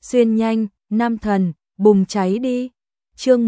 xuyên nhanh, nam thần, bùng cháy đi. Chương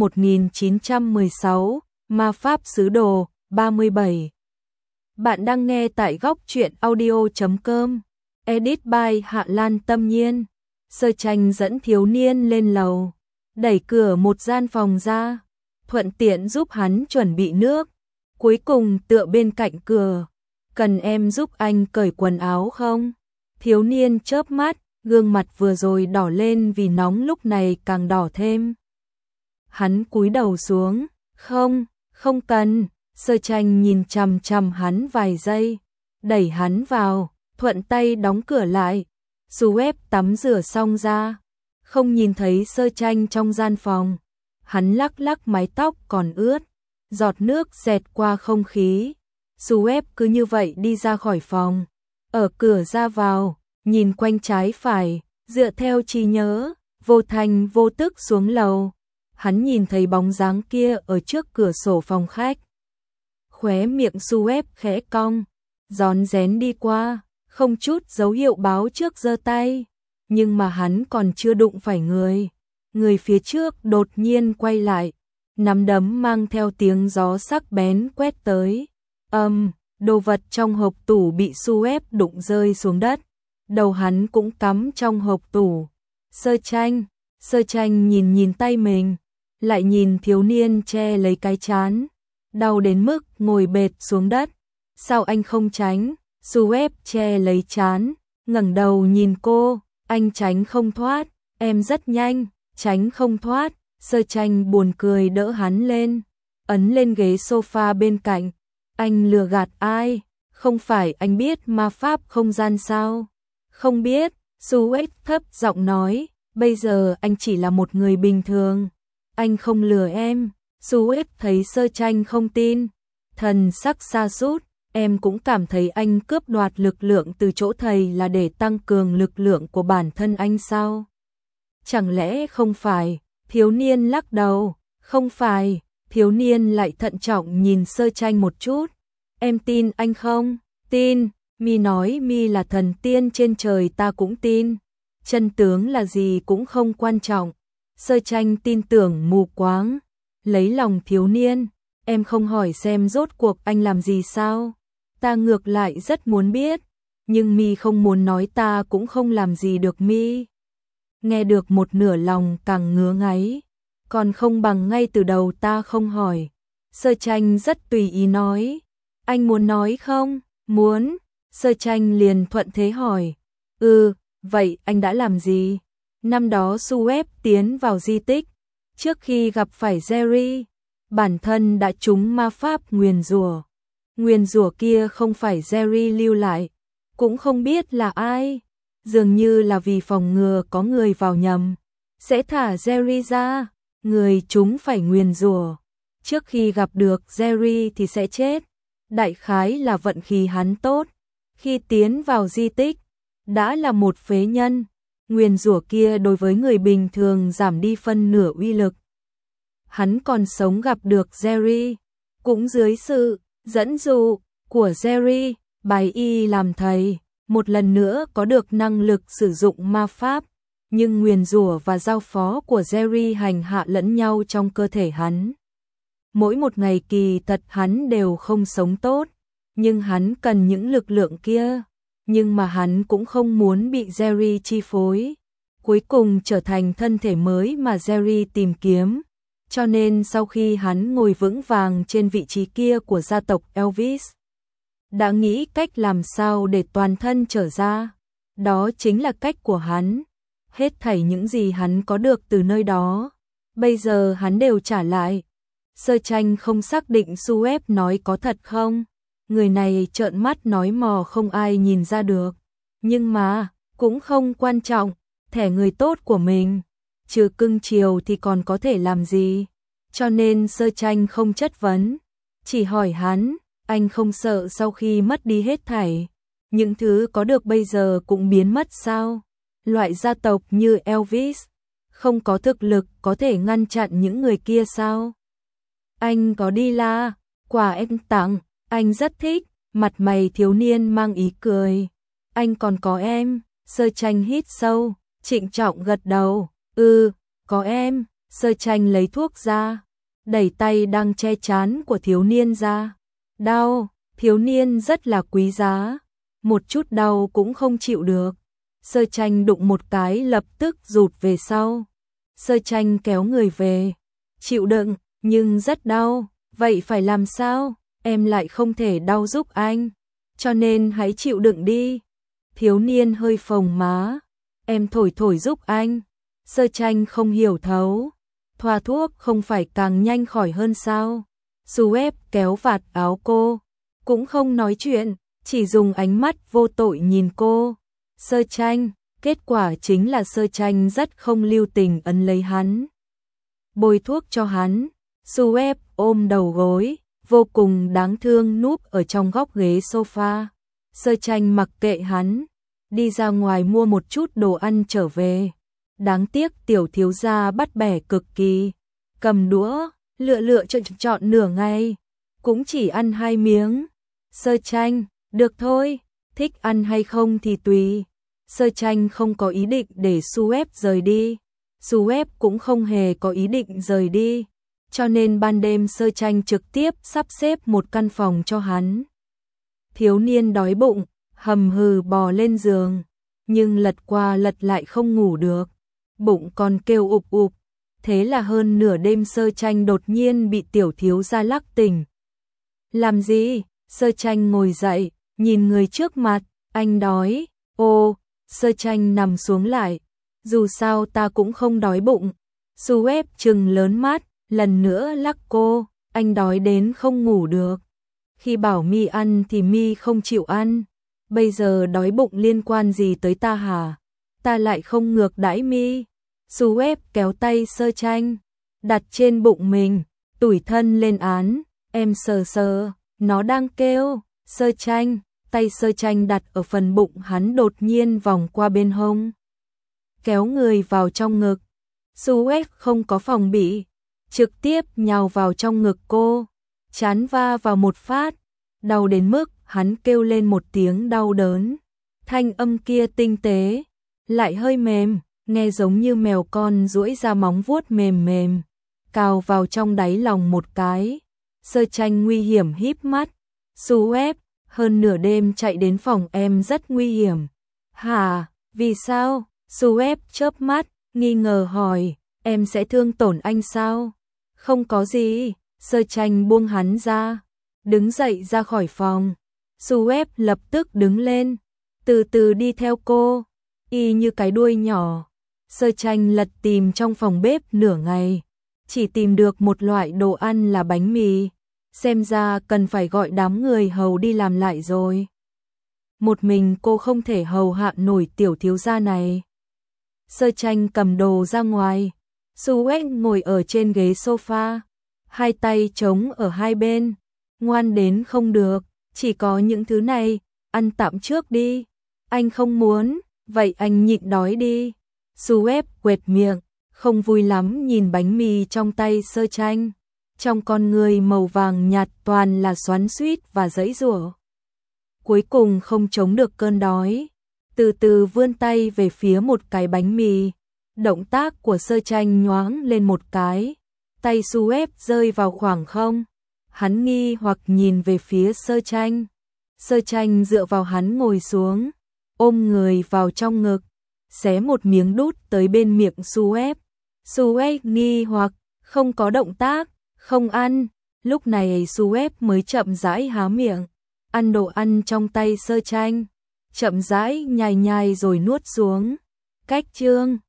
1916, Ma Pháp Sứ Đồ, 37. Bạn đang nghe tại góc truyện audio.com. Edit by Hạ Lan Tâm Nhiên. Sơ Tranh dẫn thiếu niên lên lầu, đẩy cửa một gian phòng ra, thuận tiện giúp hắn chuẩn bị nước. Cuối cùng tựa bên cạnh cửa, cần em giúp anh cởi quần áo không? Thiếu niên chớp mắt, gương mặt vừa rồi đỏ lên vì nóng lúc này càng đỏ thêm. Hắn cúi đầu xuống, không cần. Sơ Tranh nhìn chằm chằm hắn vài giây, đẩy hắn vào, thuận tay đóng cửa lại. Suez tắm rửa xong ra, không nhìn thấy Sơ Tranh trong gian phòng. Hắn lắc lắc mái tóc còn ướt, giọt nước xẹt qua không khí. Suez cứ như vậy đi ra khỏi phòng, ở cửa ra vào, nhìn quanh trái phải, dựa theo trí nhớ, vô thành vô tức xuống lầu. Hắn nhìn thấy bóng dáng kia ở trước cửa sổ phòng khách. Khóe miệng Suez khẽ cong, rón rén đi qua, không chút dấu hiệu báo trước giơ tay. Nhưng mà hắn còn chưa đụng phải người phía trước đột nhiên quay lại, nắm đấm mang theo tiếng gió sắc bén quét tới. Đồ vật trong hộp tủ bị Suez đụng rơi xuống đất, đầu hắn cũng cắm trong hộp tủ. Sơ Tranh nhìn tay mình, lại nhìn thiếu niên che lấy cái trán, đau đến mức ngồi bệt xuống đất. Sao anh không tránh? Suez che lấy trán, ngẩng đầu nhìn cô, anh tránh không thoát, em rất nhanh, tránh không thoát. Sơ Tranh buồn cười đỡ hắn lên, ấn lên ghế sofa bên cạnh. Anh lừa gạt ai? Không phải anh biết ma pháp không gian sao? Không biết. Suez thấp giọng nói, bây giờ anh chỉ là một người bình thường, anh không lừa em. Suez thấy Sơ Tranh không tin, thần sắc sa sút. Em cũng cảm thấy anh cướp đoạt lực lượng từ chỗ thầy là để tăng cường lực lượng của bản thân anh sao? Chẳng lẽ không phải? Thiếu niên lắc đầu, không phải. Thiếu niên lại thận trọng nhìn Sơ Tranh một chút. Em tin anh không? Tin. Mi nói Mi là thần tiên trên trời ta cũng tin. Chân tướng là gì cũng không quan trọng. Sơ Tranh tin tưởng mù quáng, lấy lòng thiếu niên. Em không hỏi xem rốt cuộc anh làm gì sao? Ta ngược lại rất muốn biết, nhưng Mi không muốn nói ta cũng không làm gì được Mi. Nghe được một nửa lòng càng ngứa ngáy, còn không bằng ngay từ đầu ta không hỏi. Sơ Tranh rất tùy ý nói, anh muốn nói không? Muốn. Sơ Tranh liền thuận thế hỏi, vậy anh đã làm gì? Năm đó Suez tiến vào di tích, trước khi gặp phải Jerry, bản thân đã trúng ma pháp nguyền rủa. Nguyền rủa kia không phải Jerry lưu lại, cũng không biết là ai, dường như là vì phòng ngừa có người vào nhầm, sẽ thả Jerry ra. Người chúng phải nguyền rủa, trước khi gặp được Jerry thì sẽ chết. Đại khái là vận khí hắn tốt, khi tiến vào di tích, đã là một phế nhân. Nguyền rủa kia đối với người bình thường giảm đi phân nửa uy lực. Hắn còn sống gặp được Jerry, cũng dưới sự dẫn dụ của Jerry, bài y làm thầy, một lần nữa có được năng lực sử dụng ma pháp, nhưng nguyền rủa và giao phó của Jerry hành hạ lẫn nhau trong cơ thể hắn. Mỗi một ngày kỳ thật hắn đều không sống tốt, nhưng hắn cần những lực lượng kia, nhưng mà hắn cũng không muốn bị Jerry chi phối, cuối cùng trở thành thân thể mới mà Jerry tìm kiếm. Cho nên sau khi hắn ngồi vững vàng trên vị trí kia của gia tộc Elvis, đã nghĩ cách làm sao để toàn thân trở ra. Đó chính là cách của hắn. Hết thảy những gì hắn có được từ nơi đó, bây giờ hắn đều trả lại. Sơ Tranh không xác định Suez nói có thật không. Người này trợn mắt nói mò không ai nhìn ra được. Nhưng mà, cũng không quan trọng, thẻ người tốt của mình, trừ cưng chiều thì còn có thể làm gì. Cho nên Sơ Tranh không chất vấn, chỉ hỏi hắn, anh không sợ sau khi mất đi hết thảy, những thứ có được bây giờ cũng biến mất sao? Loại gia tộc như Elvis, không có thực lực có thể ngăn chặn những người kia sao? Anh có đi la, quà em tặng, anh rất thích. Mặt mày thiếu niên mang ý cười. Anh còn có em. Sơ Tranh hít sâu, trịnh trọng gật đầu, có em. Sơ Tranh lấy thuốc ra, đẩy tay đang che trán của thiếu niên ra. Đau, thiếu niên rất là quý giá, một chút đau cũng không chịu được. Sơ Tranh đụng một cái lập tức rụt về sau. Sơ Tranh kéo người về, chịu đựng, nhưng rất đau, vậy phải làm sao? Em lại không thể đau giúp anh, cho nên hãy chịu đựng đi. Thiếu niên hơi phồng má, em thổi thổi giúp anh. Sơ Tranh không hiểu thấu, thoa thuốc không phải càng nhanh khỏi hơn sao? Suez kéo vạt áo cô, cũng không nói chuyện, chỉ dùng ánh mắt vô tội nhìn cô. Sơ Tranh, kết quả chính là Sơ Tranh rất không lưu tình ấn lấy hắn, bôi thuốc cho hắn. Suez ôm đầu gối, vô cùng đáng thương núp ở trong góc ghế sofa. Sơ Tranh mặc kệ hắn, đi ra ngoài mua một chút đồ ăn trở về. Đáng tiếc tiểu thiếu gia bắt bẻ cực kỳ, cầm đũa, lựa chọn nửa ngày, cũng chỉ ăn 2 miếng. Sơ Tranh, được thôi, thích ăn hay không thì tùy. Sơ Tranh không có ý định để Suez rời đi, Suez cũng không hề có ý định rời đi, cho nên ban đêm Sơ Tranh trực tiếp sắp xếp một căn phòng cho hắn. Thiếu niên đói bụng, hầm hừ bò lên giường, nhưng lật qua lật lại không ngủ được, bụng còn kêu ụp ụp. Thế là hơn nửa đêm Sơ Tranh đột nhiên bị tiểu thiếu gia lắc tỉnh. Làm gì? Sơ Tranh ngồi dậy, nhìn người trước mặt, anh đói. Ô, Sơ Tranh nằm xuống lại, dù sao ta cũng không đói bụng. Suez trừng lớn mắt, lần nữa lắc cô, anh đói đến không ngủ được. Khi bảo mi ăn thì mi không chịu ăn, bây giờ đói bụng liên quan gì tới ta hả? Ta lại không ngược đãi mi. Suez kéo tay Sơ Tranh, đặt trên bụng mình, tủi thân lên án, em sờ sờ, nó đang kêu. Sơ Tranh, tay Sơ Tranh đặt ở phần bụng hắn đột nhiên vòng qua bên hông, kéo người vào trong ngực. Suez không có phòng bị, trực tiếp nhào vào trong ngực cô, chán va vào một phát, đau đến mức hắn kêu lên một tiếng đau đớn. Thanh âm kia tinh tế, lại hơi mềm, nghe giống như mèo con duỗi ra móng vuốt mềm mềm, cào vào trong đáy lòng một cái. Sơ Tranh nguy hiểm híp mắt, Suez, hơn nửa đêm chạy đến phòng em rất nguy hiểm. Hả, vì sao? Suez chớp mắt, nghi ngờ hỏi, em sẽ thương tổn anh sao? Không có gì. Sơ Tranh buông hắn ra, đứng dậy ra khỏi phòng. Suez lập tức đứng lên, từ từ đi theo cô, y như cái đuôi nhỏ. Sơ Tranh lật tìm trong phòng bếp nửa ngày, chỉ tìm được một loại đồ ăn là bánh mì, xem ra cần phải gọi đám người hầu đi làm lại rồi. Một mình cô không thể hầu hạ nổi tiểu thiếu gia này. Sơ Tranh cầm đồ ra ngoài, Suez ngồi ở trên ghế sofa, hai tay trống ở hai bên, ngoan đến không được, chỉ có những thứ này, ăn tạm trước đi. Anh không muốn, vậy anh nhịn đói đi. Suez quệt miệng, không vui lắm nhìn bánh mì trong tay Sơ Tranh, trong con người màu vàng nhạt toàn là xoắn xuýt và giãy giụa. Cuối cùng không chống được cơn đói, từ từ vươn tay về phía một cái bánh mì. Động tác của Sơ Tranh nhoáng lên một cái, tay Suez rơi vào khoảng không. Hắn nghi hoặc nhìn về phía Sơ Tranh. Sơ Tranh dựa vào hắn ngồi xuống, ôm người vào trong ngực, xé một miếng đút tới bên miệng Suez. Suez nghi hoặc, không có động tác, không ăn. Lúc này Suez mới chậm rãi há miệng, ăn đồ ăn trong tay Sơ Tranh, chậm rãi nhai nhai rồi nuốt xuống. Cách chương